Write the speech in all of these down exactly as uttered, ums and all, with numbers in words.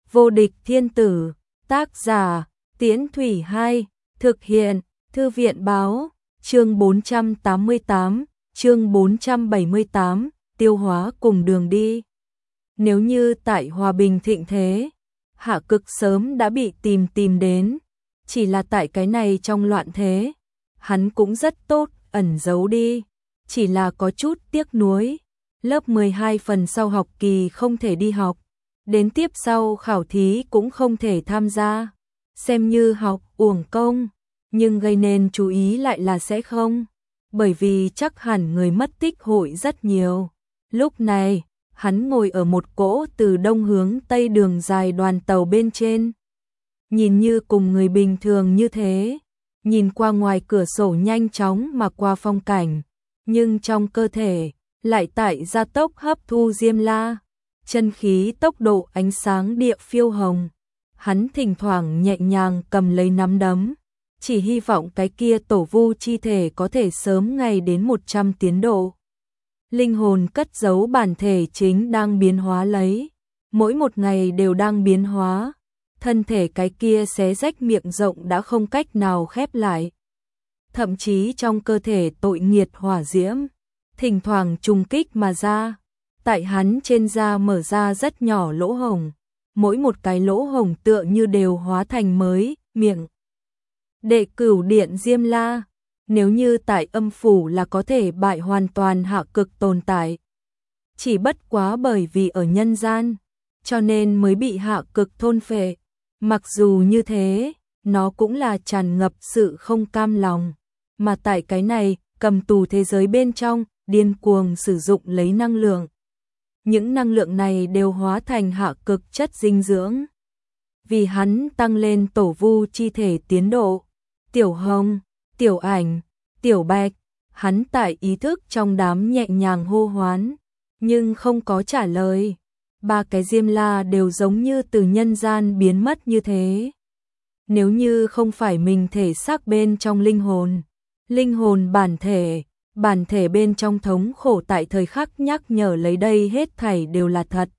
Vô địch thiên tử, tác giả, Tiễn Thủy Hai, thực hiện, Thư viện báo, chương bốn trăm tám mươi tám, chương bốn trăm bảy mươi tám, tiêu hóa cùng đường đi. Nếu như tại hòa bình thịnh thế, Hạ Cực sớm đã bị tìm tìm đến, chỉ là tại cái này trong loạn thế, hắn cũng rất tốt, ẩn giấu đi, chỉ là có chút tiếc nuối. Lớp mười hai phần sau học kỳ không thể đi học, đến tiếp sau khảo thí cũng không thể tham gia, xem như học uổng công, nhưng gây nên chú ý lại là sẽ không, bởi vì chắc hẳn người mất tích hội rất nhiều. Lúc này, hắn ngồi ở một cỗ từ đông hướng tây đường dài đoàn tàu bên trên, nhìn như cùng người bình thường như thế, nhìn qua ngoài cửa sổ nhanh chóng mà qua phong cảnh, nhưng trong cơ thể lại tại gia tốc hấp thu diêm la, chân khí tốc độ ánh sáng địa phiêu hồng. Hắn thỉnh thoảng nhẹ nhàng cầm lấy nắm đấm, chỉ hy vọng cái kia tổ vu chi thể có thể sớm ngày đến một trăm tiến độ. Linh hồn cất giấu bản thể chính đang biến hóa lấy, mỗi một ngày đều đang biến hóa, thân thể cái kia xé rách miệng rộng đã không cách nào khép lại. Thậm chí trong cơ thể tội nghiệt hỏa diễm, thỉnh thoảng trùng kích mà ra, tại hắn trên da mở ra rất nhỏ lỗ hổng, mỗi một cái lỗ hổng tựa như đều hóa thành mới miệng. Đệ cửu điện diêm la, nếu như tại âm phủ là có thể bại hoàn toàn Hạ Cực tồn tại. Chỉ bất quá bởi vì ở nhân gian, cho nên mới bị Hạ Cực thôn phệ. Mặc dù như thế, nó cũng là tràn ngập sự không cam lòng, mà tại cái này, cầm tù thế giới bên trong, điên cuồng sử dụng lấy năng lượng. Những năng lượng này đều hóa thành Hạ Cực chất dinh dưỡng. Vì hắn tăng lên tổ vu chi thể tiến độ. Tiểu Hồng, Tiểu Ảnh, Tiểu Bạch, hắn tại ý thức trong đám nhẹ nhàng hô hoán, nhưng không có trả lời. Ba cái diêm la đều giống như từ nhân gian biến mất như thế. Nếu như không phải mình thể xác bên trong linh hồn, linh hồn bản thể, bản thể bên trong thống khổ tại thời khắc nhắc nhở lấy đây hết thảy đều là thật.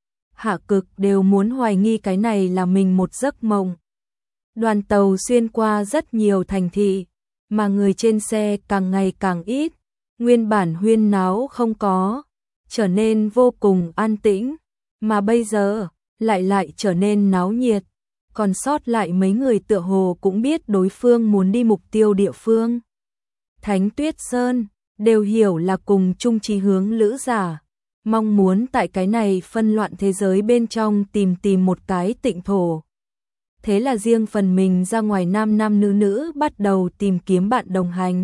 Hạ Cực đều muốn hoài nghi cái này là mình một giấc mộng. Đoàn tàu xuyên qua rất nhiều thành thị, mà người trên xe càng ngày càng ít, nguyên bản huyên náo không có, trở nên vô cùng an tĩnh, mà bây giờ lại lại trở nên náo nhiệt, còn sót lại mấy người tựa hồ cũng biết đối phương muốn đi mục tiêu địa phương. Thánh Tuyết Sơn đều hiểu là cùng chung chí hướng lữ giả, mong muốn tại cái này phân loạn thế giới bên trong tìm tìm một cái tịnh thổ. Thế là riêng phần mình ra ngoài nam nam nữ nữ bắt đầu tìm kiếm bạn đồng hành.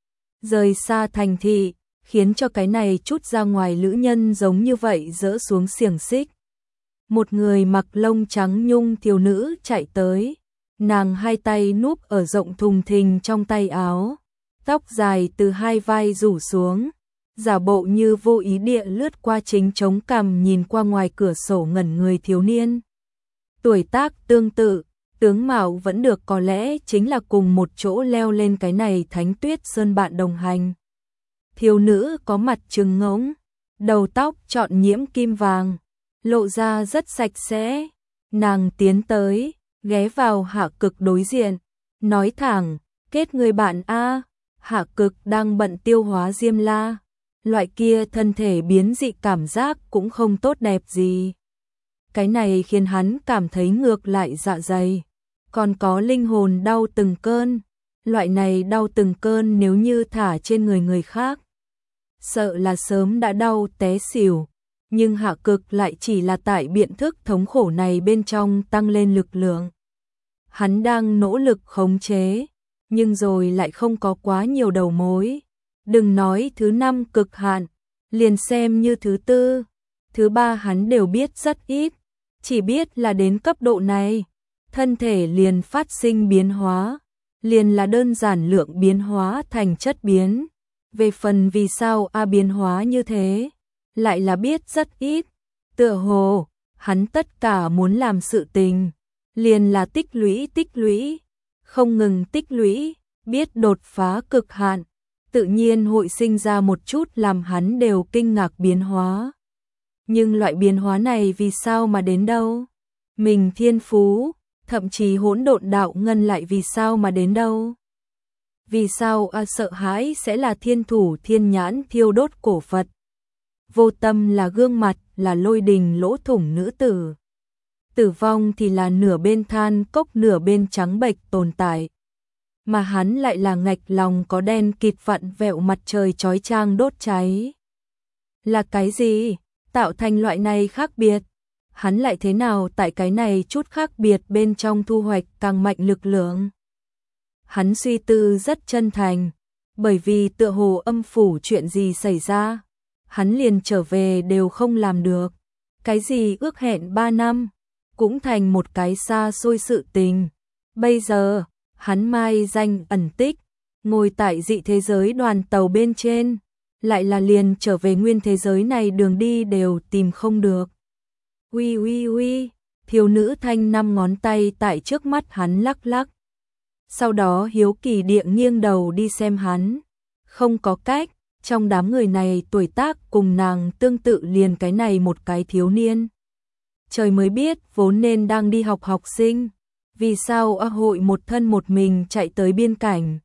Rời xa thành thị, khiến cho cái này chút ra ngoài lữ nhân giống như vậy dỡ xuống xiềng xích. Một người mặc lông trắng nhung thiếu nữ chạy tới, nàng hai tay núp ở rộng thùng thình trong tay áo, tóc dài từ hai vai rủ xuống, giả bộ như vô ý địa lướt qua chính chống cằm nhìn qua ngoài cửa sổ ngẩn người thiếu niên. Tuổi tác tương tự, tướng mạo vẫn được, có lẽ chính là cùng một chỗ leo lên cái này Thánh Tuyết Sơn bạn đồng hành. Thiếu nữ có mặt trừng ngỗng, đầu tóc chọn nhiễm kim vàng, lộ ra rất sạch sẽ. Nàng tiến tới, ghé vào Hạ Cực đối diện, nói thẳng, kết người bạn a. Hạ Cực đang bận tiêu hóa diêm la, loại kia thân thể biến dị cảm giác cũng không tốt đẹp gì. Cái này khiến hắn cảm thấy ngược lại dạ dày, còn có linh hồn đau từng cơn. Loại này đau từng cơn nếu như thả trên người người khác, sợ là sớm đã đau té xỉu. Nhưng Hạ Cực lại chỉ là tại biện thức thống khổ này bên trong tăng lên lực lượng. Hắn đang nỗ lực khống chế, nhưng rồi lại không có quá nhiều đầu mối. Đừng nói thứ năm cực hạn, liền xem như thứ tư, thứ ba hắn đều biết rất ít, chỉ biết là đến cấp độ này, thân thể liền phát sinh biến hóa, liền là đơn giản lượng biến hóa thành chất biến. Về phần vì sao a biến hóa như thế, lại là biết rất ít. Tựa hồ, hắn tất cả muốn làm sự tình, liền là tích lũy tích lũy, không ngừng tích lũy, biết đột phá cực hạn, tự nhiên hội sinh ra một chút làm hắn đều kinh ngạc biến hóa. Nhưng loại biến hóa này vì sao mà đến đâu? mình thiên phú, thậm chí hỗn độn đạo ngân lại vì sao mà đến đâu? Vì sao a sợ hãi sẽ là thiên thủ thiên nhãn thiêu đốt cổ Phật? Vô tâm là gương mặt, là lôi đình lỗ thủng nữ tử. Tử vong thì là nửa bên than cốc nửa bên trắng bệch tồn tại. Mà hắn lại là ngạch lòng có đen kịt vặn vẹo mặt trời chói chang đốt cháy. Là cái gì tạo thành loại này khác biệt? Hắn lại thế nào tại cái này chút khác biệt bên trong thu hoạch càng mạnh lực lượng? Hắn suy tư rất chân thành, bởi vì tựa hồ âm phủ chuyện gì xảy ra, hắn liền trở về đều không làm được. Cái gì ước hẹn ba năm, cũng thành một cái xa xôi sự tình. Bây giờ, hắn mai danh ẩn tích, ngồi tại dị thế giới đoàn tàu bên trên, lại là liền trở về nguyên thế giới này đường đi đều tìm không được. Uy uy uy, thiếu nữ thanh năm ngón tay tại trước mắt hắn lắc lắc. Sau đó hiếu kỳ địa nghiêng đầu đi xem hắn. Không có cách, trong đám người này tuổi tác cùng nàng tương tự liền cái này một cái thiếu niên. Trời mới biết vốn nên đang đi học học sinh, vì sao A hội một thân một mình chạy tới biên cảnh.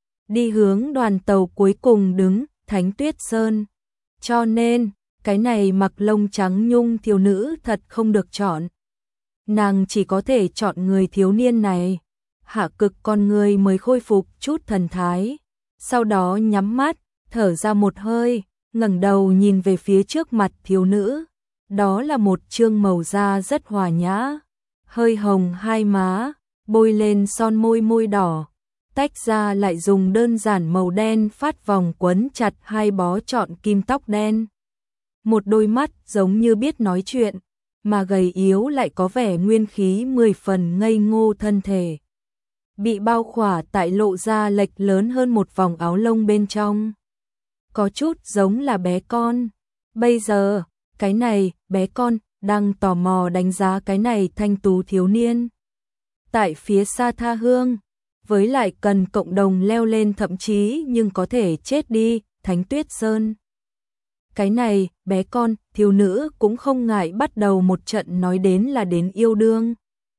Đi hướng đoàn tàu cuối cùng đứng, Thánh Tuyết Sơn. Cho nên, cái này mặc lông trắng nhung thiếu nữ thật không được chọn. Nàng chỉ có thể chọn người thiếu niên này. Hạ Cực con người mới khôi phục chút thần thái. Sau đó nhắm mắt, thở ra một hơi, ngẩng đầu nhìn về phía trước mặt thiếu nữ. Đó là một trương màu da rất hòa nhã, hơi hồng hai má, bôi lên son môi môi đỏ, tách ra lại dùng đơn giản màu đen phát vòng quấn chặt hai bó trọn kim tóc đen. Một đôi mắt giống như biết nói chuyện, mà gầy yếu lại có vẻ nguyên khí mười phần ngây ngô thân thể. Bị bao khỏa tại lộ ra lệch lớn hơn một vòng áo lông bên trong. Có chút giống là bé con. Bây giờ, cái này, bé con, đang tò mò đánh giá cái này thanh tú thiếu niên. Tại phía xa tha hương, với lại cần cộng đồng leo lên thậm chí nhưng có thể chết đi, Thánh Tuyết Sơn. Cái này, bé con, thiếu nữ cũng không ngại bắt đầu một trận nói đến là đến yêu đương.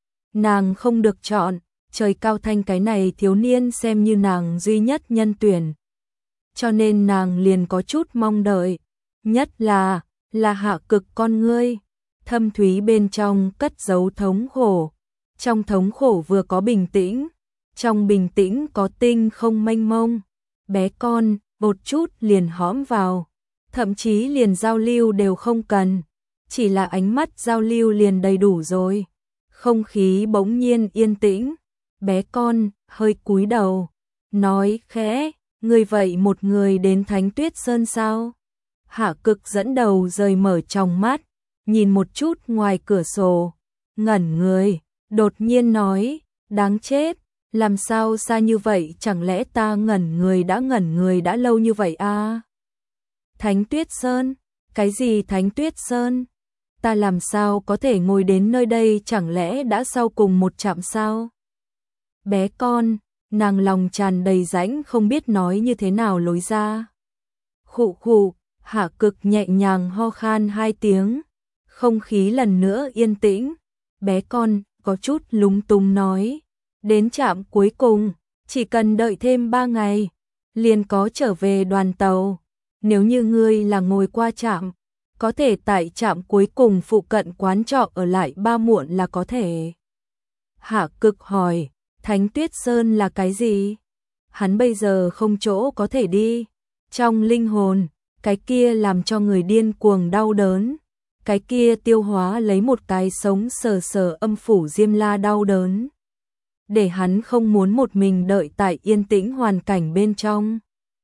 Nàng không được chọn, trời cao thanh cái này thiếu niên xem như nàng duy nhất nhân tuyển. Cho nên nàng liền có chút mong đợi, nhất là, là Hạ Cực con ngươi, thâm thúy bên trong cất giấu thống khổ. Trong thống khổ vừa có bình tĩnh, trong bình tĩnh có tinh không mênh mông. Bé con, một chút liền hõm vào, thậm chí liền giao lưu đều không cần, chỉ là ánh mắt giao lưu liền đầy đủ rồi. Không khí bỗng nhiên yên tĩnh, bé con hơi cúi đầu, nói khẽ, người vậy một người đến Thánh Tuyết Sơn sao? Hạ Cực dẫn đầu rời mở trong mắt, nhìn một chút ngoài cửa sổ, ngẩn người, đột nhiên nói, đáng chết, làm sao xa như vậy, chẳng lẽ ta ngẩn người đã ngẩn người đã lâu như vậy à? Thánh Tuyết Sơn, cái gì Thánh Tuyết Sơn? Ta làm sao có thể ngồi đến nơi đây, chẳng lẽ đã sau cùng một trạm sao? Bé con, nàng lòng tràn đầy rãnh không biết nói như thế nào lối ra. Khụ khụ, Hạ Cực nhẹ nhàng ho khan hai tiếng, không khí lần nữa yên tĩnh. Bé con có chút lúng túng nói, đến trạm cuối cùng, chỉ cần đợi thêm ba ngày, liền có trở về đoàn tàu. Nếu như ngươi là ngồi qua trạm, có thể tại trạm cuối cùng phụ cận quán trọ ở lại ba muộn là có thể. Hạ Cực hỏi, Thánh Tuyết Sơn là cái gì? Hắn bây giờ không chỗ có thể đi. Trong linh hồn, cái kia làm cho người điên cuồng đau đớn. Cái kia tiêu hóa lấy một cái sống sờ sờ âm phủ Diêm La đau đớn. Để hắn không muốn một mình đợi tại yên tĩnh hoàn cảnh bên trong.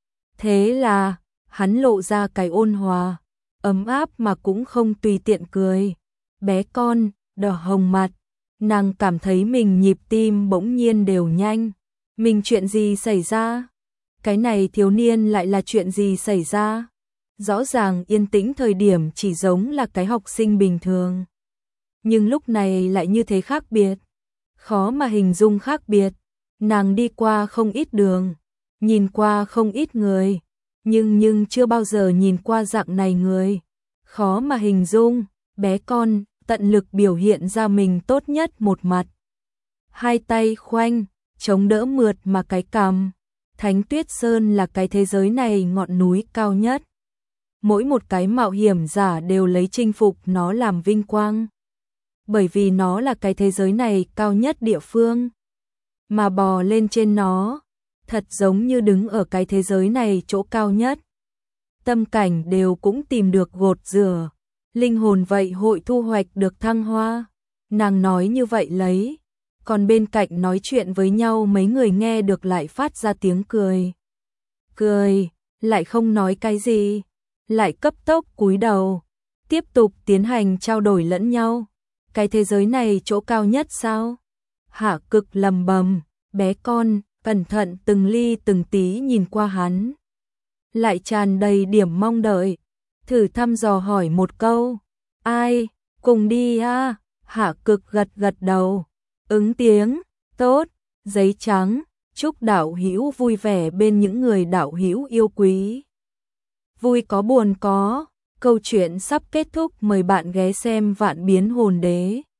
Thế là, hắn lộ ra cái ôn hòa, ấm áp mà cũng không tùy tiện cười. Bé con, đỏ hồng mặt, nàng cảm thấy mình nhịp tim bỗng nhiên đều nhanh. Mình chuyện gì xảy ra? Cái này thiếu niên lại là chuyện gì xảy ra? Rõ ràng yên tĩnh thời điểm chỉ giống là cái học sinh bình thường. Nhưng lúc này lại như thế khác biệt. Khó mà hình dung khác biệt. Nàng đi qua không ít đường, nhìn qua không ít người, nhưng nhưng chưa bao giờ nhìn qua dạng này người. Khó mà hình dung, bé con, tận lực biểu hiện ra mình tốt nhất một mặt. Hai tay khoanh, chống đỡ mượt mà cái cằm. Thánh Tuyết Sơn là cái thế giới này ngọn núi cao nhất. Mỗi một cái mạo hiểm giả đều lấy chinh phục nó làm vinh quang. Bởi vì nó là cái thế giới này cao nhất địa phương. Mà bò lên trên nó, thật giống như đứng ở cái thế giới này chỗ cao nhất. Tâm cảnh đều cũng tìm được gột rửa, linh hồn vậy hội thu hoạch được thăng hoa. Nàng nói như vậy lấy, còn bên cạnh nói chuyện với nhau mấy người nghe được lại phát ra tiếng cười. Cười, lại không nói cái gì, lại cấp tốc cúi đầu, tiếp tục tiến hành trao đổi lẫn nhau. Cái thế giới này chỗ cao nhất sao? Hạ Cực lầm bầm, bé con, cẩn thận từng ly từng tí nhìn qua hắn. Lại tràn đầy điểm mong đợi, thử thăm dò hỏi một câu, ai, cùng đi à? Hạ Cực gật gật đầu, ứng tiếng, tốt, giấy trắng, chúc đạo hữu vui vẻ bên những người đạo hữu yêu quý. Vui có buồn có, câu chuyện sắp kết thúc, mời bạn ghé xem Vạn Biến Hồn Đế.